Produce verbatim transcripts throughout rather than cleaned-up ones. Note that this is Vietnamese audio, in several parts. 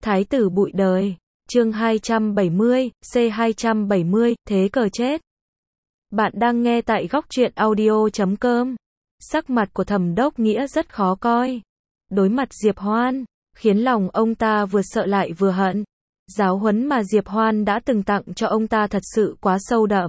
Thái tử bụi đời. Chương hai trăm bảy mươi, C hai trăm bảy mươi, thế cờ chết. Bạn đang nghe tại góc truyện audio chấm com. Sắc mặt của Thẩm Đốc Nghĩa rất khó coi. Đối mặt Diệp Hoan, khiến lòng ông ta vừa sợ lại vừa hận. Giáo huấn mà Diệp Hoan đã từng tặng cho ông ta thật sự quá sâu đậm.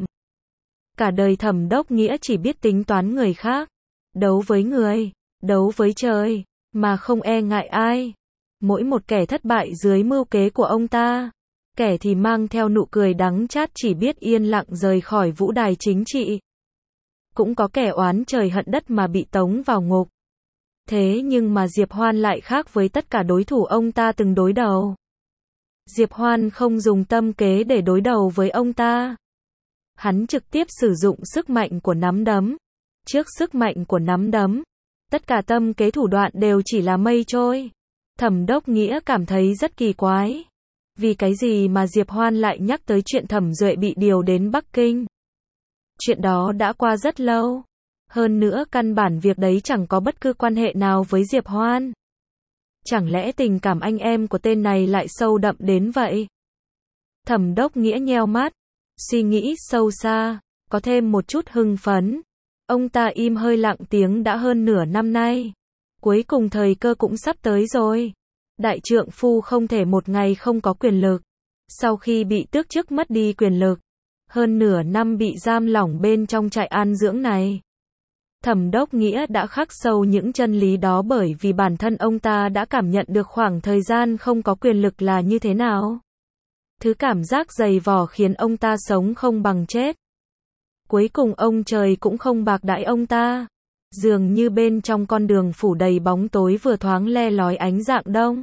Cả đời Thẩm Đốc Nghĩa chỉ biết tính toán người khác, đấu với người, đấu với trời, mà không e ngại ai. Mỗi một kẻ thất bại dưới mưu kế của ông ta, kẻ thì mang theo nụ cười đắng chát chỉ biết yên lặng rời khỏi vũ đài chính trị. Cũng có kẻ oán trời hận đất mà bị tống vào ngục. Thế nhưng mà Diệp Hoan lại khác với tất cả đối thủ ông ta từng đối đầu. Diệp Hoan không dùng tâm kế để đối đầu với ông ta. Hắn trực tiếp sử dụng sức mạnh của nắm đấm. Trước sức mạnh của nắm đấm, tất cả tâm kế thủ đoạn đều chỉ là mây trôi. Thẩm Đốc Nghĩa cảm thấy rất kỳ quái. Vì cái gì mà Diệp Hoan lại nhắc tới chuyện Thẩm Duệ bị điều đến Bắc Kinh? Chuyện đó đã qua rất lâu. Hơn nữa căn bản việc đấy chẳng có bất cứ quan hệ nào với Diệp Hoan. Chẳng lẽ tình cảm anh em của tên này lại sâu đậm đến vậy? Thẩm Đốc Nghĩa nheo mắt, suy nghĩ sâu xa, có thêm một chút hưng phấn. Ông ta im hơi lặng tiếng đã hơn nửa năm nay. Cuối cùng thời cơ cũng sắp tới rồi. Đại trượng phu không thể một ngày không có quyền lực. Sau khi bị tước chức mất đi quyền lực, hơn nửa năm bị giam lỏng bên trong trại an dưỡng này. Thẩm Đốc Nghĩa đã khắc sâu những chân lý đó bởi vì bản thân ông ta đã cảm nhận được khoảng thời gian không có quyền lực là như thế nào. Thứ cảm giác dày vò khiến ông ta sống không bằng chết. Cuối cùng ông trời cũng không bạc đãi ông ta. Dường như bên trong con đường phủ đầy bóng tối vừa thoáng le lói ánh rạng đông.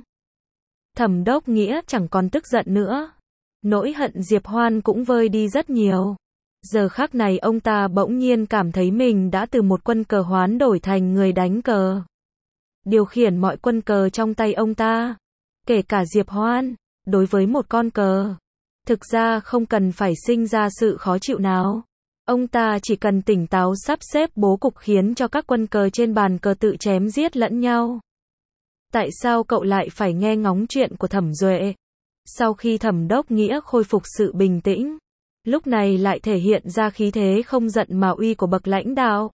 Thẩm Đốc Nghĩa chẳng còn tức giận nữa. Nỗi hận Diệp Hoan cũng vơi đi rất nhiều. Giờ khắc này ông ta bỗng nhiên cảm thấy mình đã từ một quân cờ hoán đổi thành người đánh cờ. Điều khiển mọi quân cờ trong tay ông ta. Kể cả Diệp Hoan, đối với một con cờ, thực ra không cần phải sinh ra sự khó chịu nào. Ông ta chỉ cần tỉnh táo sắp xếp bố cục khiến cho các quân cờ trên bàn cờ tự chém giết lẫn nhau. Tại sao cậu lại phải nghe ngóng chuyện của Thẩm Duệ? Sau khi Thẩm Đốc Nghĩa khôi phục sự bình tĩnh, lúc này lại thể hiện ra khí thế không giận mà uy của bậc lãnh đạo.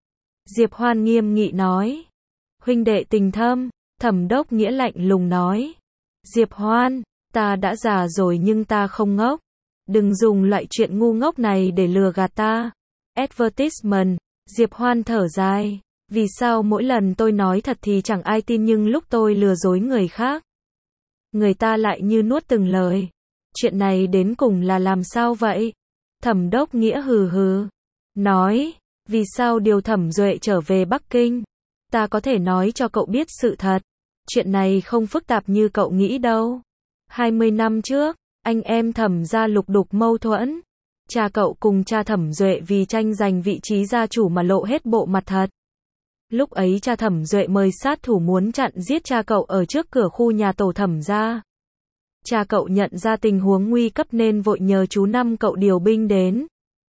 Diệp Hoan nghiêm nghị nói. Huynh đệ tình thâm, Thẩm Đốc Nghĩa lạnh lùng nói. Diệp Hoan, ta đã già rồi nhưng ta không ngốc. Đừng dùng loại chuyện ngu ngốc này để lừa gạt ta. Advertisement, Diệp Hoan thở dài. Vì sao mỗi lần tôi nói thật thì chẳng ai tin nhưng lúc tôi lừa dối người khác, người ta lại như nuốt từng lời. Chuyện này đến cùng là làm sao vậy? Thẩm Đốc Nghĩa hừ hừ. Nói, vì sao điều Thẩm Duệ trở về Bắc Kinh? Ta có thể nói cho cậu biết sự thật. Chuyện này không phức tạp như cậu nghĩ đâu. hai mươi năm trước, anh em Thẩm gia lục đục mâu thuẫn. Cha cậu cùng cha Thẩm Duệ vì tranh giành vị trí gia chủ mà lộ hết bộ mặt thật. Lúc ấy cha Thẩm Duệ mời sát thủ muốn chặn giết cha cậu ở trước cửa khu nhà tổ Thẩm gia. Cha cậu nhận ra tình huống nguy cấp nên vội nhờ chú Năm cậu điều binh đến.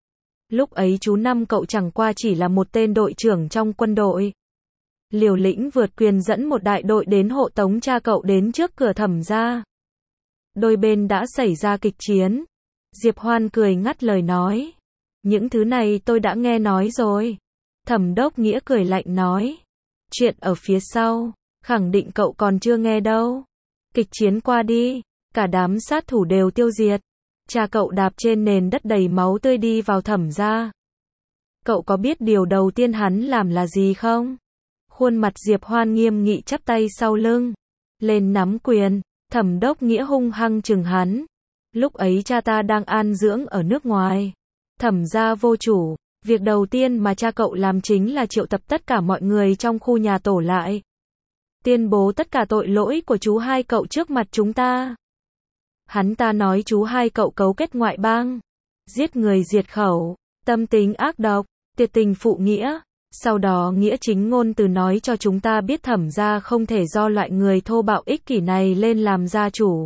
Lúc ấy chú Năm cậu chẳng qua chỉ là một tên đội trưởng trong quân đội. Liều lĩnh vượt quyền dẫn một đại đội đến hộ tống cha cậu đến trước cửa Thẩm gia. Đôi bên đã xảy ra kịch chiến. Diệp Hoan cười ngắt lời nói. Những thứ này tôi đã nghe nói rồi. Thẩm Đốc Nghĩa cười lạnh nói. Chuyện ở phía sau, khẳng định cậu còn chưa nghe đâu. Kịch chiến qua đi, cả đám sát thủ đều tiêu diệt. Cha cậu đạp trên nền đất đầy máu tươi đi vào Thẩm gia. Cậu có biết điều đầu tiên hắn làm là gì không? Khuôn mặt Diệp Hoan nghiêm nghị chắp tay sau lưng, lên nắm quyền. Thẩm Đốc Nghĩa hung hăng chừng hắn. Lúc ấy cha ta đang an dưỡng ở nước ngoài. Thẩm gia vô chủ. Việc đầu tiên mà cha cậu làm chính là triệu tập tất cả mọi người trong khu nhà tổ lại. Tuyên bố tất cả tội lỗi của chú hai cậu trước mặt chúng ta. Hắn ta nói chú hai cậu cấu kết ngoại bang, giết người diệt khẩu, tâm tính ác độc, tuyệt tình phụ nghĩa. Sau đó nghĩa chính ngôn từ nói cho chúng ta biết Thẩm gia không thể do loại người thô bạo ích kỷ này lên làm gia chủ.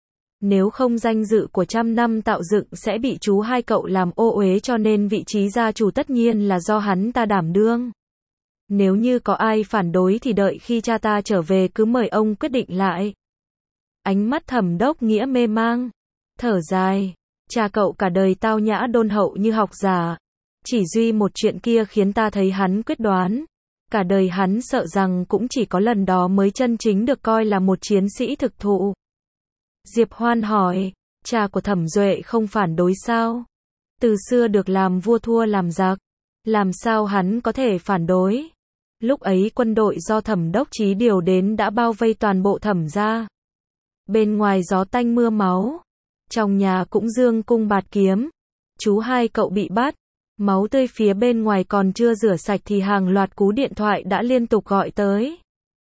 Nếu không danh dự của trăm năm tạo dựng sẽ bị chú hai cậu làm ô uế cho nên vị trí gia chủ tất nhiên là do hắn ta đảm đương. Nếu như có ai phản đối thì đợi khi cha ta trở về cứ mời ông quyết định lại. Ánh mắt Thẩm Đốc Nghĩa mê mang, thở dài, cha cậu cả đời tao nhã đôn hậu như học giả, chỉ duy một chuyện kia khiến ta thấy hắn quyết đoán, cả đời hắn sợ rằng cũng chỉ có lần đó mới chân chính được coi là một chiến sĩ thực thụ. Diệp Hoan hỏi, cha của Thẩm Duệ không phản đối sao? Từ xưa được làm vua thua làm giặc, làm sao hắn có thể phản đối? Lúc ấy quân đội do Thẩm Đốc Chí điều đến đã bao vây toàn bộ Thẩm gia. Bên ngoài gió tanh mưa máu, trong nhà cũng dương cung bạt kiếm. Chú hai cậu bị bắt, máu tươi phía bên ngoài còn chưa rửa sạch thì hàng loạt cú điện thoại đã liên tục gọi tới.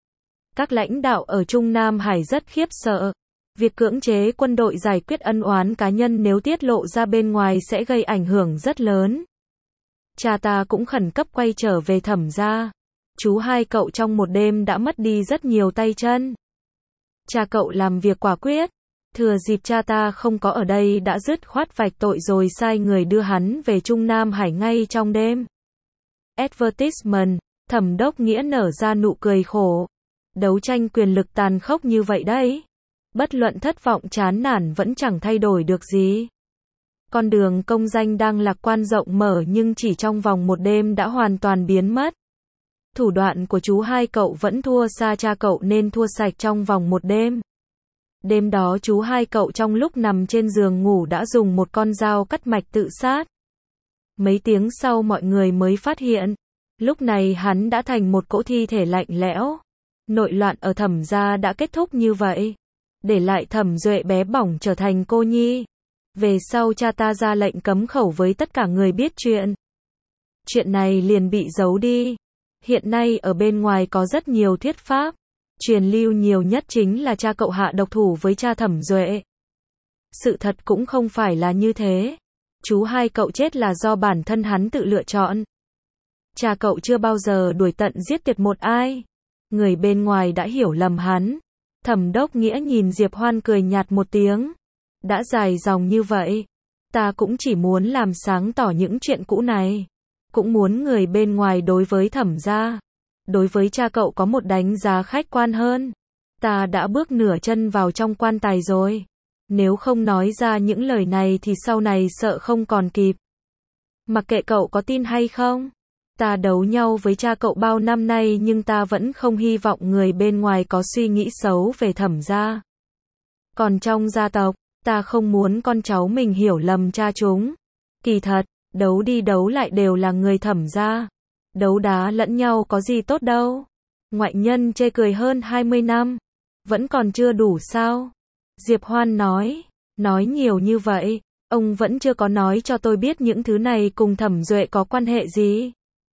Các lãnh đạo ở Trung Nam Hải rất khiếp sợ. Việc cưỡng chế quân đội giải quyết ân oán cá nhân nếu tiết lộ ra bên ngoài sẽ gây ảnh hưởng rất lớn. Cha ta cũng khẩn cấp quay trở về Thẩm gia. Chú hai cậu trong một đêm đã mất đi rất nhiều tay chân. Cha cậu làm việc quả quyết, thừa dịp cha ta không có ở đây đã dứt khoát vạch tội rồi sai người đưa hắn về Trung Nam Hải ngay trong đêm. Advertisement, Thẩm Đốc Nghĩa nở ra nụ cười khổ. Đấu tranh quyền lực tàn khốc như vậy đấy. Bất luận thất vọng chán nản vẫn chẳng thay đổi được gì. Con đường công danh đang lạc quan rộng mở nhưng chỉ trong vòng một đêm đã hoàn toàn biến mất. Thủ đoạn của chú hai cậu vẫn thua xa cha cậu nên thua sạch trong vòng một đêm. Đêm đó chú hai cậu trong lúc nằm trên giường ngủ đã dùng một con dao cắt mạch tự sát. Mấy tiếng sau mọi người mới phát hiện. Lúc này hắn đã thành một cỗ thi thể lạnh lẽo. Nội loạn ở Thẩm gia đã kết thúc như vậy. Để lại Thẩm Duệ bé bỏng trở thành cô nhi. Về sau cha ta ra lệnh cấm khẩu với tất cả người biết chuyện. Chuyện này liền bị giấu đi. Hiện nay ở bên ngoài có rất nhiều thuyết pháp. Truyền lưu nhiều nhất chính là cha cậu hạ độc thủ với cha Thẩm Duệ. Sự thật cũng không phải là như thế. Chú hai cậu chết là do bản thân hắn tự lựa chọn. Cha cậu chưa bao giờ đuổi tận giết tuyệt một ai. Người bên ngoài đã hiểu lầm hắn. Thẩm Đốc Nghĩa nhìn Diệp Hoan cười nhạt một tiếng. Đã dài dòng như vậy, ta cũng chỉ muốn làm sáng tỏ những chuyện cũ này. Cũng muốn người bên ngoài đối với Thẩm gia, đối với cha cậu có một đánh giá khách quan hơn. Ta đã bước nửa chân vào trong quan tài rồi. Nếu không nói ra những lời này thì sau này sợ không còn kịp. Mặc kệ cậu có tin hay không. Ta đấu nhau với cha cậu bao năm nay nhưng ta vẫn không hy vọng người bên ngoài có suy nghĩ xấu về Thẩm gia. Còn trong gia tộc, ta không muốn con cháu mình hiểu lầm cha chúng. Kỳ thật, đấu đi đấu lại đều là người Thẩm gia. Đấu đá lẫn nhau có gì tốt đâu. Ngoại nhân chê cười hơn hai mươi năm. Vẫn còn chưa đủ sao? Diệp Hoan nói. Nói nhiều như vậy, ông vẫn chưa có nói cho tôi biết những thứ này cùng Thẩm Duệ có quan hệ gì.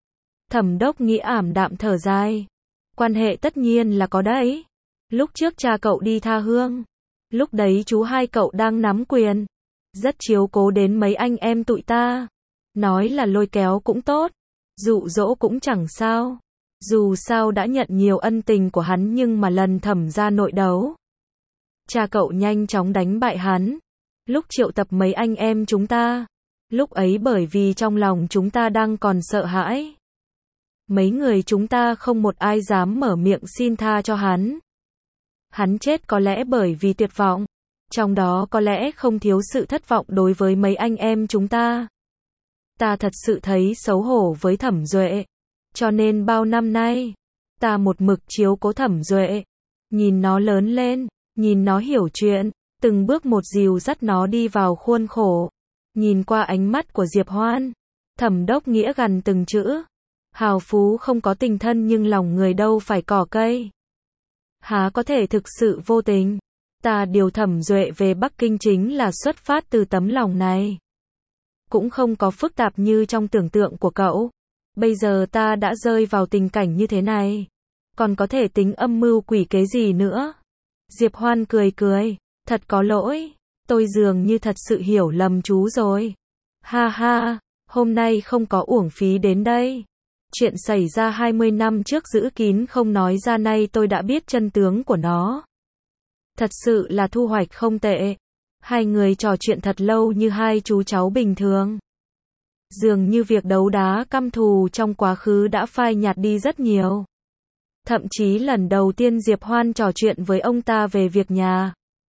Thẩm Đốc Nghĩa ảm đạm thở dài. Quan hệ tất nhiên là có đấy. Lúc trước cha cậu đi tha hương. Lúc đấy chú hai cậu đang nắm quyền. Rất chiếu cố đến mấy anh em tụi ta. Nói là lôi kéo cũng tốt. Dụ dỗ cũng chẳng sao. Dù sao đã nhận nhiều ân tình của hắn nhưng mà lần Thẩm gia nội đấu. Cha cậu nhanh chóng đánh bại hắn. Lúc triệu tập mấy anh em chúng ta. Lúc ấy bởi vì trong lòng chúng ta đang còn sợ hãi. Mấy người chúng ta không một ai dám mở miệng xin tha cho hắn. Hắn chết có lẽ bởi vì tuyệt vọng. Trong đó có lẽ không thiếu sự thất vọng đối với mấy anh em chúng ta. Ta thật sự thấy xấu hổ với Thẩm Duệ. Cho nên bao năm nay, ta một mực chiếu cố Thẩm Duệ. Nhìn nó lớn lên, nhìn nó hiểu chuyện, từng bước một dìu dắt nó đi vào khuôn khổ. Nhìn qua ánh mắt của Diệp Hoan, Thẩm Đốc Nghĩa gằn từng chữ. Hào phú không có tình thân nhưng lòng người đâu phải cỏ cây. Há có thể thực sự vô tình. Ta điều Thẩm Duệ về Bắc Kinh chính là xuất phát từ tấm lòng này. Cũng không có phức tạp như trong tưởng tượng của cậu. Bây giờ ta đã rơi vào tình cảnh như thế này. Còn có thể tính âm mưu quỷ kế gì nữa. Diệp Hoan cười cười. Thật có lỗi. Tôi dường như thật sự hiểu lầm chú rồi. Ha ha, hôm nay không có uổng phí đến đây. Chuyện xảy ra hai mươi năm trước giữ kín không nói ra nay tôi đã biết chân tướng của nó. Thật sự là thu hoạch không tệ. Hai người trò chuyện thật lâu như hai chú cháu bình thường. Dường như việc đấu đá căm thù trong quá khứ đã phai nhạt đi rất nhiều. Thậm chí lần đầu tiên Diệp Hoan trò chuyện với ông ta về việc nhà.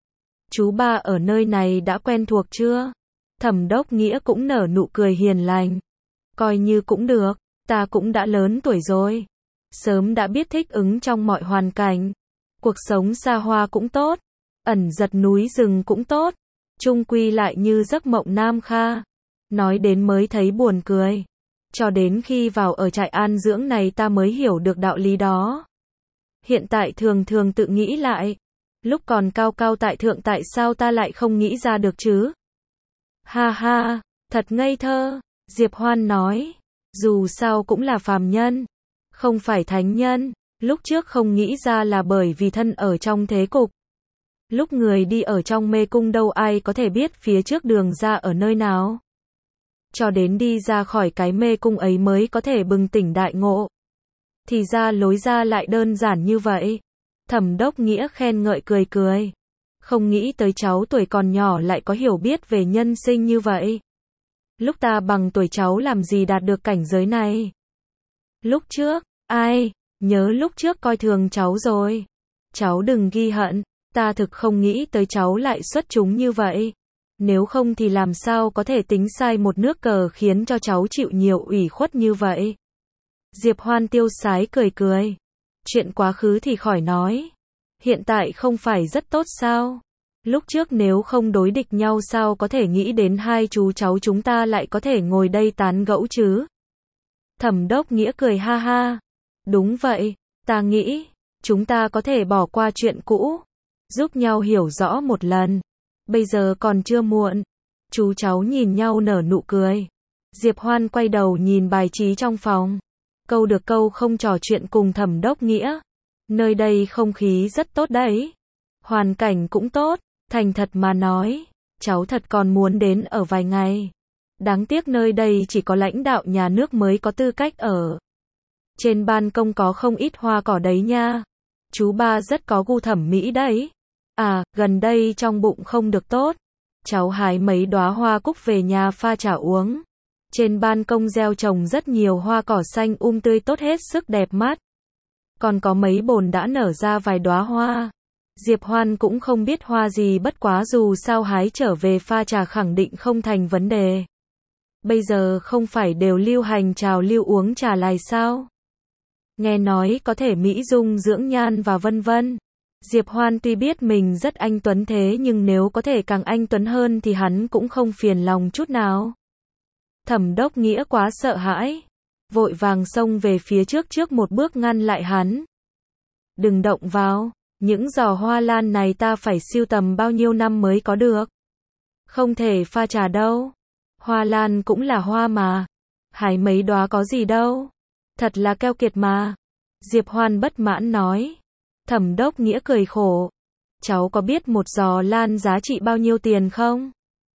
Chú ba ở nơi này đã quen thuộc chưa? Thẩm Đốc Nghĩa cũng nở nụ cười hiền lành. Coi như cũng được, ta cũng đã lớn tuổi rồi. Sớm đã biết thích ứng trong mọi hoàn cảnh. Cuộc sống xa hoa cũng tốt, ẩn giật núi rừng cũng tốt. Chung quy lại như giấc mộng Nam Kha. Nói đến mới thấy buồn cười. Cho đến khi vào ở trại an dưỡng này ta mới hiểu được đạo lý đó. Hiện tại thường thường tự nghĩ lại. Lúc còn cao cao tại thượng tại sao ta lại không nghĩ ra được chứ? Ha ha, thật ngây thơ. Diệp Hoan nói. Dù sao cũng là phàm nhân. Không phải thánh nhân. Lúc trước không nghĩ ra là bởi vì thân ở trong thế cục. Lúc người đi ở trong mê cung đâu ai có thể biết phía trước đường ra ở nơi nào. Cho đến đi ra khỏi cái mê cung ấy mới có thể bừng tỉnh đại ngộ. Thì ra lối ra lại đơn giản như vậy. Thẩm Đốc Nghĩa khen ngợi cười cười. Không nghĩ tới cháu tuổi còn nhỏ lại có hiểu biết về nhân sinh như vậy. Lúc ta bằng tuổi cháu làm gì đạt được cảnh giới này. Lúc trước, ai, nhớ lúc trước coi thường cháu rồi. Cháu đừng ghi hận, ta thực không nghĩ tới cháu lại xuất chúng như vậy. Nếu không thì làm sao có thể tính sai một nước cờ khiến cho cháu chịu nhiều ủy khuất như vậy. Diệp Hoan tiêu sái cười cười. Chuyện quá khứ thì khỏi nói. Hiện tại không phải rất tốt sao? Lúc trước nếu không đối địch nhau sao có thể nghĩ đến hai chú cháu chúng ta lại có thể ngồi đây tán gẫu chứ? Thẩm Đốc Nghĩa cười ha ha. Đúng vậy, ta nghĩ, chúng ta có thể bỏ qua chuyện cũ. Giúp nhau hiểu rõ một lần. Bây giờ còn chưa muộn. Chú cháu nhìn nhau nở nụ cười. Diệp Hoan quay đầu nhìn bài trí trong phòng. Câu được câu không trò chuyện cùng Thẩm Đốc Nghĩa. Nơi đây không khí rất tốt đấy. Hoàn cảnh cũng tốt. Thành thật mà nói, cháu thật còn muốn đến ở vài ngày. Đáng tiếc nơi đây chỉ có lãnh đạo nhà nước mới có tư cách ở. Trên ban công có không ít hoa cỏ đấy nha. Chú ba rất có gu thẩm mỹ đấy. À, gần đây trong bụng không được tốt. Cháu hái mấy đóa hoa cúc về nhà pha trà uống. Trên ban công gieo trồng rất nhiều hoa cỏ xanh um tươi tốt hết sức đẹp mắt. Còn có mấy bồn đã nở ra vài đóa hoa. Diệp Hoan cũng không biết hoa gì bất quá dù sao hái trở về pha trà khẳng định không thành vấn đề. Bây giờ không phải đều lưu hành trào lưu uống trà lai sao? Nghe nói có thể mỹ dung dưỡng nhan và vân vân. Diệp Hoan tuy biết mình rất anh tuấn thế nhưng nếu có thể càng anh tuấn hơn thì hắn cũng không phiền lòng chút nào. Thẩm Đốc Nghĩa quá sợ hãi. Vội vàng xông về phía trước trước một bước ngăn lại hắn. Đừng động vào. Những giò hoa lan này ta phải sưu tầm bao nhiêu năm mới có được. Không thể pha trà đâu. Hoa lan cũng là hoa mà. Hái mấy đóa có gì đâu. Thật là keo kiệt mà. Diệp Hoan bất mãn nói. Thẩm Đốc Nghĩa cười khổ. Cháu có biết một giò lan giá trị bao nhiêu tiền không?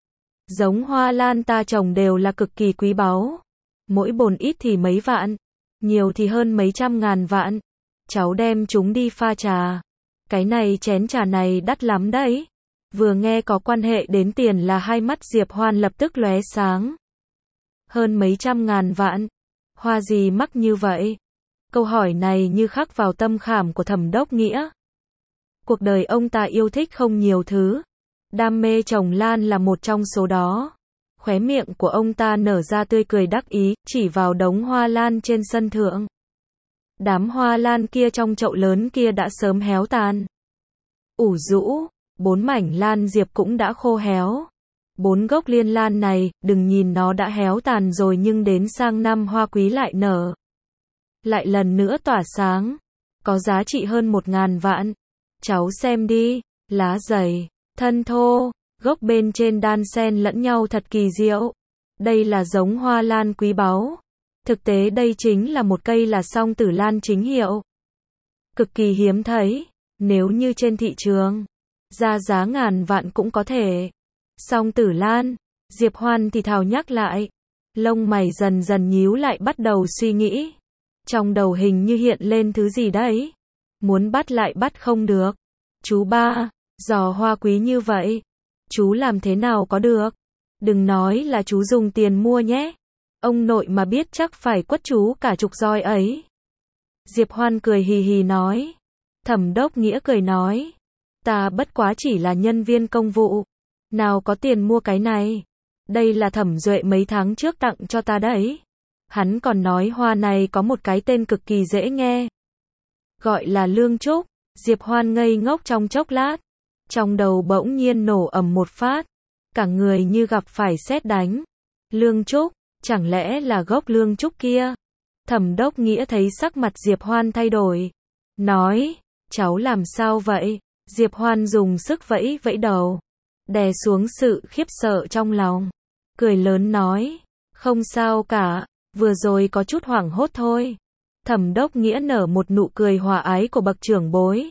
Giống hoa lan ta trồng đều là cực kỳ quý báu. Mỗi bồn ít thì mấy vạn. Nhiều thì hơn mấy trăm ngàn vạn. Cháu đem chúng đi pha trà. Cái này chén trà này đắt lắm đấy. Vừa nghe có quan hệ đến tiền là hai mắt Diệp Hoan lập tức lóe sáng. Hơn mấy trăm ngàn vạn. Hoa gì mắc như vậy? Câu hỏi này như khắc vào tâm khảm của Thẩm Đốc Nghĩa. Cuộc đời ông ta yêu thích không nhiều thứ. Đam mê trồng lan là một trong số đó. Khóe miệng của ông ta nở ra tươi cười đắc ý, chỉ vào đống hoa lan trên sân thượng. Đám hoa lan kia trong chậu lớn kia đã sớm héo tàn. Ủ rũ, bốn mảnh lan diệp cũng đã khô héo. Bốn gốc liên lan này, đừng nhìn nó đã héo tàn rồi nhưng đến sang năm hoa quý lại nở. Lại lần nữa tỏa sáng. Có giá trị hơn một ngàn vạn. Cháu xem đi, lá dày, thân thô, gốc bên trên đan xen lẫn nhau thật kỳ diệu. Đây là giống hoa lan quý báu. Thực tế đây chính là một cây là song tử lan chính hiệu. Cực kỳ hiếm thấy. Nếu như trên thị trường, ra giá ngàn vạn cũng có thể. Song tử lan, Diệp Hoan thì thào nhắc lại. Lông mày dần dần nhíu lại bắt đầu suy nghĩ. Trong đầu hình như hiện lên thứ gì đấy. Muốn bắt lại bắt không được. Chú ba, giò hoa quý như vậy. Chú làm thế nào có được? Đừng nói là chú dùng tiền mua nhé. Ông nội mà biết chắc phải quất chú cả chục roi ấy. Diệp Hoan cười hì hì nói. Thẩm Đốc Nghĩa cười nói. Ta bất quá chỉ là nhân viên công vụ. Nào có tiền mua cái này. Đây là Thẩm Duệ mấy tháng trước tặng cho ta đấy. Hắn còn nói hoa này có một cái tên cực kỳ dễ nghe. Gọi là Lương Trúc. Diệp Hoan ngây ngốc trong chốc lát. Trong đầu bỗng nhiên nổ ầm một phát. Cả người như gặp phải sét đánh. Lương Trúc, chẳng lẽ là gốc Lương Trúc kia? Thẩm Đốc Nghĩa thấy sắc mặt Diệp Hoan thay đổi. Nói, cháu làm sao vậy? Diệp Hoan dùng sức vẫy vẫy đầu. Đè xuống sự khiếp sợ trong lòng. Cười lớn nói, không sao cả, vừa rồi có chút hoảng hốt thôi. Thẩm Đốc Nghĩa nở một nụ cười hòa ái của bậc trưởng bối.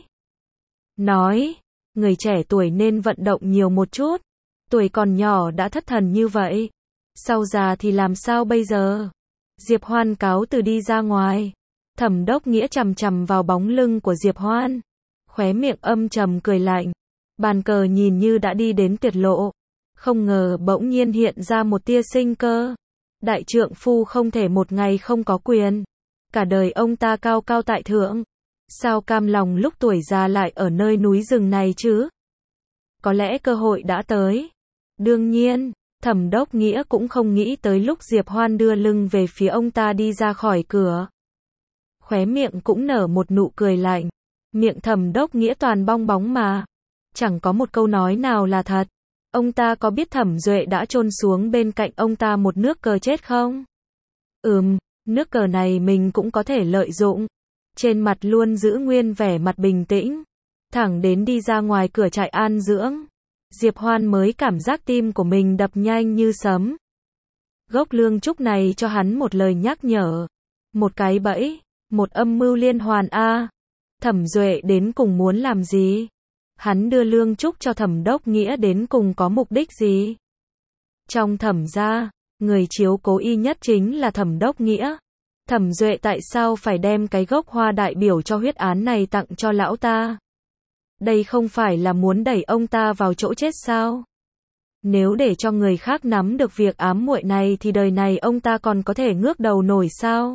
Nói, người trẻ tuổi nên vận động nhiều một chút. Tuổi còn nhỏ đã thất thần như vậy. Sau già thì làm sao bây giờ? Diệp Hoan cáo từ đi ra ngoài. Thẩm Đốc Nghĩa chằm chằm vào bóng lưng của Diệp Hoan. Khóe miệng âm trầm cười lạnh. Bàn cờ nhìn như đã đi đến tuyệt lộ. Không ngờ bỗng nhiên hiện ra một tia sinh cơ. Đại trượng phu không thể một ngày không có quyền. Cả đời ông ta cao cao tại thượng. Sao cam lòng lúc tuổi già lại ở nơi núi rừng này chứ? Có lẽ cơ hội đã tới. Đương nhiên, Thẩm Đốc Nghĩa cũng không nghĩ tới lúc Diệp Hoan đưa lưng về phía ông ta đi ra khỏi cửa. Khóe miệng cũng nở một nụ cười lạnh. Miệng Thẩm Đốc Nghĩa toàn bong bóng mà. Chẳng có một câu nói nào là thật. Ông ta có biết Thẩm Duệ đã chôn xuống bên cạnh ông ta một nước cờ chết không? Ừm, nước cờ này mình cũng có thể lợi dụng. Trên mặt luôn giữ nguyên vẻ mặt bình tĩnh. Thẳng đến đi ra ngoài cửa trại an dưỡng. Diệp Hoan mới cảm giác tim của mình đập nhanh như sấm. Gốc Lương Trúc này cho hắn một lời nhắc nhở. Một cái bẫy, một âm mưu liên hoàn a. Thẩm Duệ đến cùng muốn làm gì? Hắn đưa Lương Trúc cho Thẩm Đốc Nghĩa đến cùng có mục đích gì? Trong Thẩm gia, người chiếu cố y nhất chính là Thẩm Đốc Nghĩa. Thẩm Duệ tại sao phải đem cái gốc hoa đại biểu cho huyết án này tặng cho lão ta? Đây không phải là muốn đẩy ông ta vào chỗ chết sao? Nếu để cho người khác nắm được việc ám muội này thì đời này ông ta còn có thể ngước đầu nổi sao?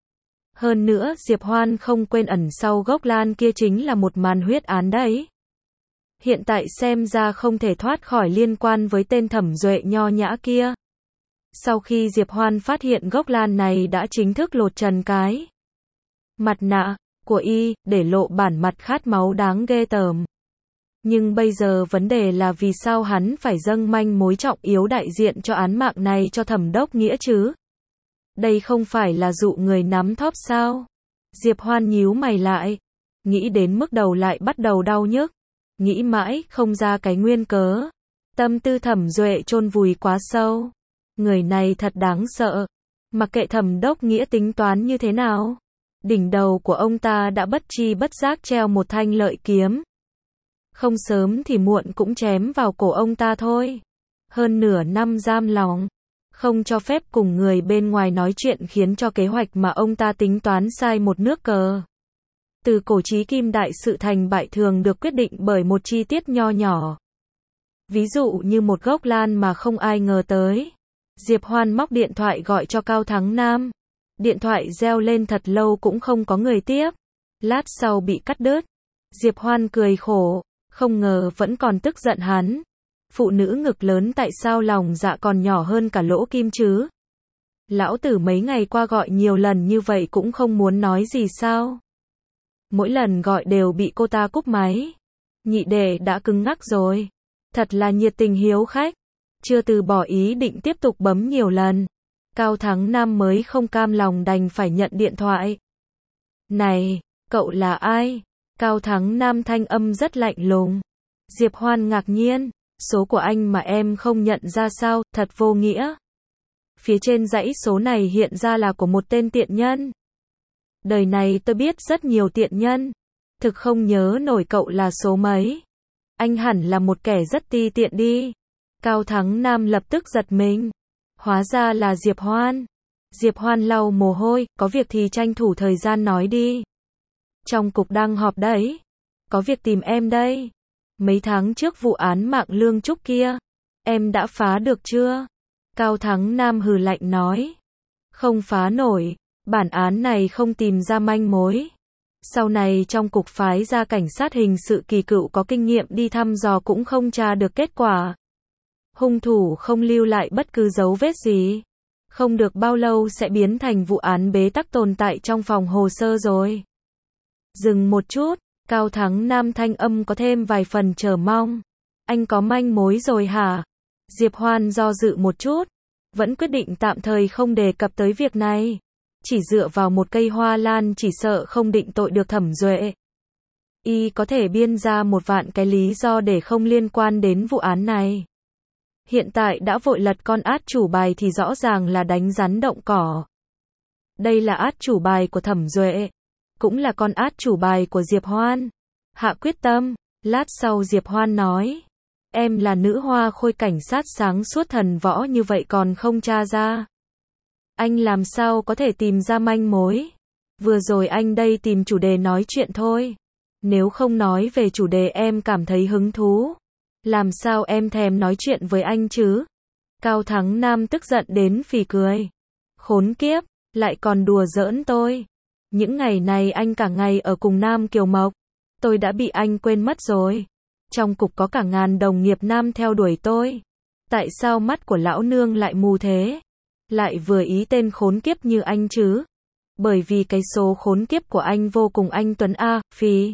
Hơn nữa, Diệp Hoan không quên ẩn sau gốc lan kia chính là một màn huyết án đấy. Hiện tại xem ra không thể thoát khỏi liên quan với tên Thẩm Duệ nho nhã kia. Sau khi Diệp Hoan phát hiện gốc lan này đã chính thức lột trần cái mặt nạ của y, để lộ bản mặt khát máu đáng ghê tởm. Nhưng bây giờ vấn đề là vì sao hắn phải dâng manh mối trọng yếu đại diện cho án mạng này cho Thẩm Đốc Nghĩa chứ? Đây không phải là dụ người nắm thóp sao? Diệp Hoan nhíu mày lại. Nghĩ đến mức đầu lại bắt đầu đau nhức. Nghĩ mãi không ra cái nguyên cớ. Tâm tư Thẩm Duệ chôn vùi quá sâu. Người này thật đáng sợ. Mặc kệ Thẩm Đốc Nghĩa tính toán như thế nào. Đỉnh đầu của ông ta đã bất chi bất giác treo một thanh lợi kiếm. Không sớm thì muộn cũng chém vào cổ ông ta thôi. Hơn nửa năm giam lỏng. Không cho phép cùng người bên ngoài nói chuyện khiến cho kế hoạch mà ông ta tính toán sai một nước cờ. Từ cổ chí kim đại sự thành bại thường được quyết định bởi một chi tiết nho nhỏ. Ví dụ như một gốc lan mà không ai ngờ tới. Diệp Hoan móc điện thoại gọi cho Cao Thắng Nam. Điện thoại reo lên thật lâu cũng không có người tiếp. Lát sau bị cắt đứt. Diệp Hoan cười khổ, không ngờ vẫn còn tức giận hắn. Phụ nữ ngực lớn tại sao lòng dạ còn nhỏ hơn cả lỗ kim chứ? Lão tử mấy ngày qua gọi nhiều lần như vậy cũng không muốn nói gì sao? Mỗi lần gọi đều bị cô ta cúp máy. Nhị đệ đã cứng ngắc rồi. Thật là nhiệt tình hiếu khách. Chưa từ bỏ ý định tiếp tục bấm nhiều lần. Cao Thắng Nam mới không cam lòng đành phải nhận điện thoại. Này, cậu là ai? Cao Thắng Nam thanh âm rất lạnh lùng. Diệp Hoan ngạc nhiên. Số của anh mà em không nhận ra sao, thật vô nghĩa. Phía trên dãy số này hiện ra là của một tên tiện nhân. Đời này tôi biết rất nhiều tiện nhân. Thực không nhớ nổi cậu là số mấy. Anh hẳn là một kẻ rất ti tiện đi. Cao Thắng Nam lập tức giật mình. Hóa ra là Diệp Hoan. Diệp Hoan lau mồ hôi, có việc thì tranh thủ thời gian nói đi. Trong cục đang họp đấy. Có việc tìm em đây. Mấy tháng trước vụ án mạng Lương Trúc kia, em đã phá được chưa? Cao Thắng Nam hừ lạnh nói. Không phá nổi, bản án này không tìm ra manh mối. Sau này trong cục phái ra cảnh sát hình sự kỳ cựu có kinh nghiệm đi thăm dò cũng không tra được kết quả. Hung thủ không lưu lại bất cứ dấu vết gì. Không được bao lâu sẽ biến thành vụ án bế tắc tồn tại trong phòng hồ sơ rồi. Dừng một chút, Cao Thắng Nam thanh âm có thêm vài phần chờ mong. Anh có manh mối rồi hả? Diệp Hoan do dự một chút, vẫn quyết định tạm thời không đề cập tới việc này. Chỉ dựa vào một cây hoa lan chỉ sợ không định tội được Thẩm Duệ. Y có thể biên ra một vạn cái lý do để không liên quan đến vụ án này. Hiện tại đã vội lật con át chủ bài thì rõ ràng là đánh rắn động cỏ. Đây là át chủ bài của Thẩm Duệ, cũng là con át chủ bài của Diệp Hoan. Hạ quyết tâm, lát sau Diệp Hoan nói, em là nữ hoa khôi cảnh sát sáng suốt thần võ như vậy còn không tra ra. Anh làm sao có thể tìm ra manh mối? Vừa rồi anh đây tìm chủ đề nói chuyện thôi. Nếu không nói về chủ đề em cảm thấy hứng thú, làm sao em thèm nói chuyện với anh chứ? Cao Thắng Nam tức giận đến phì cười. Khốn kiếp, lại còn đùa giỡn tôi. Những ngày này anh cả ngày ở cùng Nam Kiều Mộc, tôi đã bị anh quên mất rồi. Trong cục có cả ngàn đồng nghiệp nam theo đuổi tôi. Tại sao mắt của lão nương lại mù thế? Lại vừa ý tên khốn kiếp như anh chứ? Bởi vì cái số khốn kiếp của anh vô cùng anh tuấn a, phi.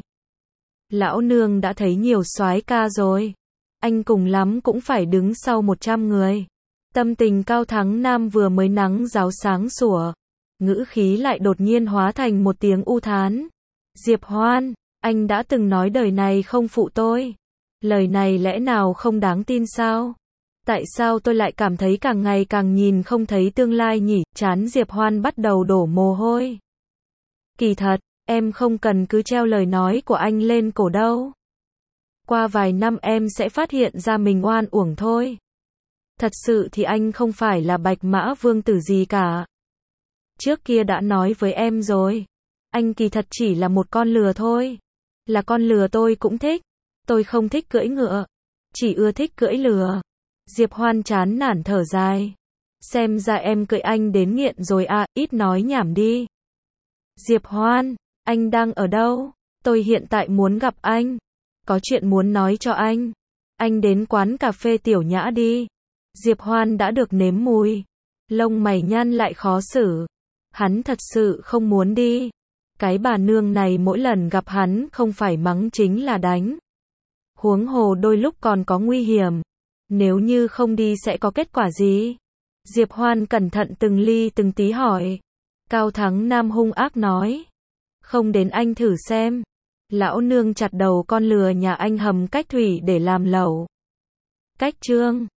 Lão nương đã thấy nhiều soái ca rồi. Anh cùng lắm cũng phải đứng sau một trăm người. Tâm tình Cao Thắng Nam vừa mới nắng ráo sáng sủa, ngữ khí lại đột nhiên hóa thành một tiếng u thán. Diệp Hoan, anh đã từng nói đời này không phụ tôi. Lời này lẽ nào không đáng tin sao? Tại sao tôi lại cảm thấy càng ngày càng nhìn không thấy tương lai nhỉ? Trán Diệp Hoan bắt đầu đổ mồ hôi. Kỳ thật, em không cần cứ treo lời nói của anh lên cổ đâu. Qua vài năm em sẽ phát hiện ra mình oan uổng thôi. Thật sự thì anh không phải là Bạch Mã Vương tử gì cả. Trước kia đã nói với em rồi. Anh kỳ thật chỉ là một con lừa thôi. Là con lừa tôi cũng thích. Tôi không thích cưỡi ngựa. Chỉ ưa thích cưỡi lừa. Diệp Hoan chán nản thở dài. Xem ra em cưỡi anh đến nghiện rồi à, ít nói nhảm đi. Diệp Hoan, anh đang ở đâu? Tôi hiện tại muốn gặp anh. Có chuyện muốn nói cho anh. Anh đến quán cà phê Tiểu Nhã đi. Diệp Hoan đã được nếm mùi. Lông mày nhăn lại khó xử. Hắn thật sự không muốn đi. Cái bà nương này mỗi lần gặp hắn không phải mắng chính là đánh. Huống hồ đôi lúc còn có nguy hiểm. Nếu như không đi sẽ có kết quả gì? Diệp Hoan cẩn thận từng ly từng tí hỏi. Cao Thắng Nam hung ác nói. Không đến anh thử xem. Lão nương chặt đầu con lừa nhà anh hầm cách thủy để làm lẩu. Cách chương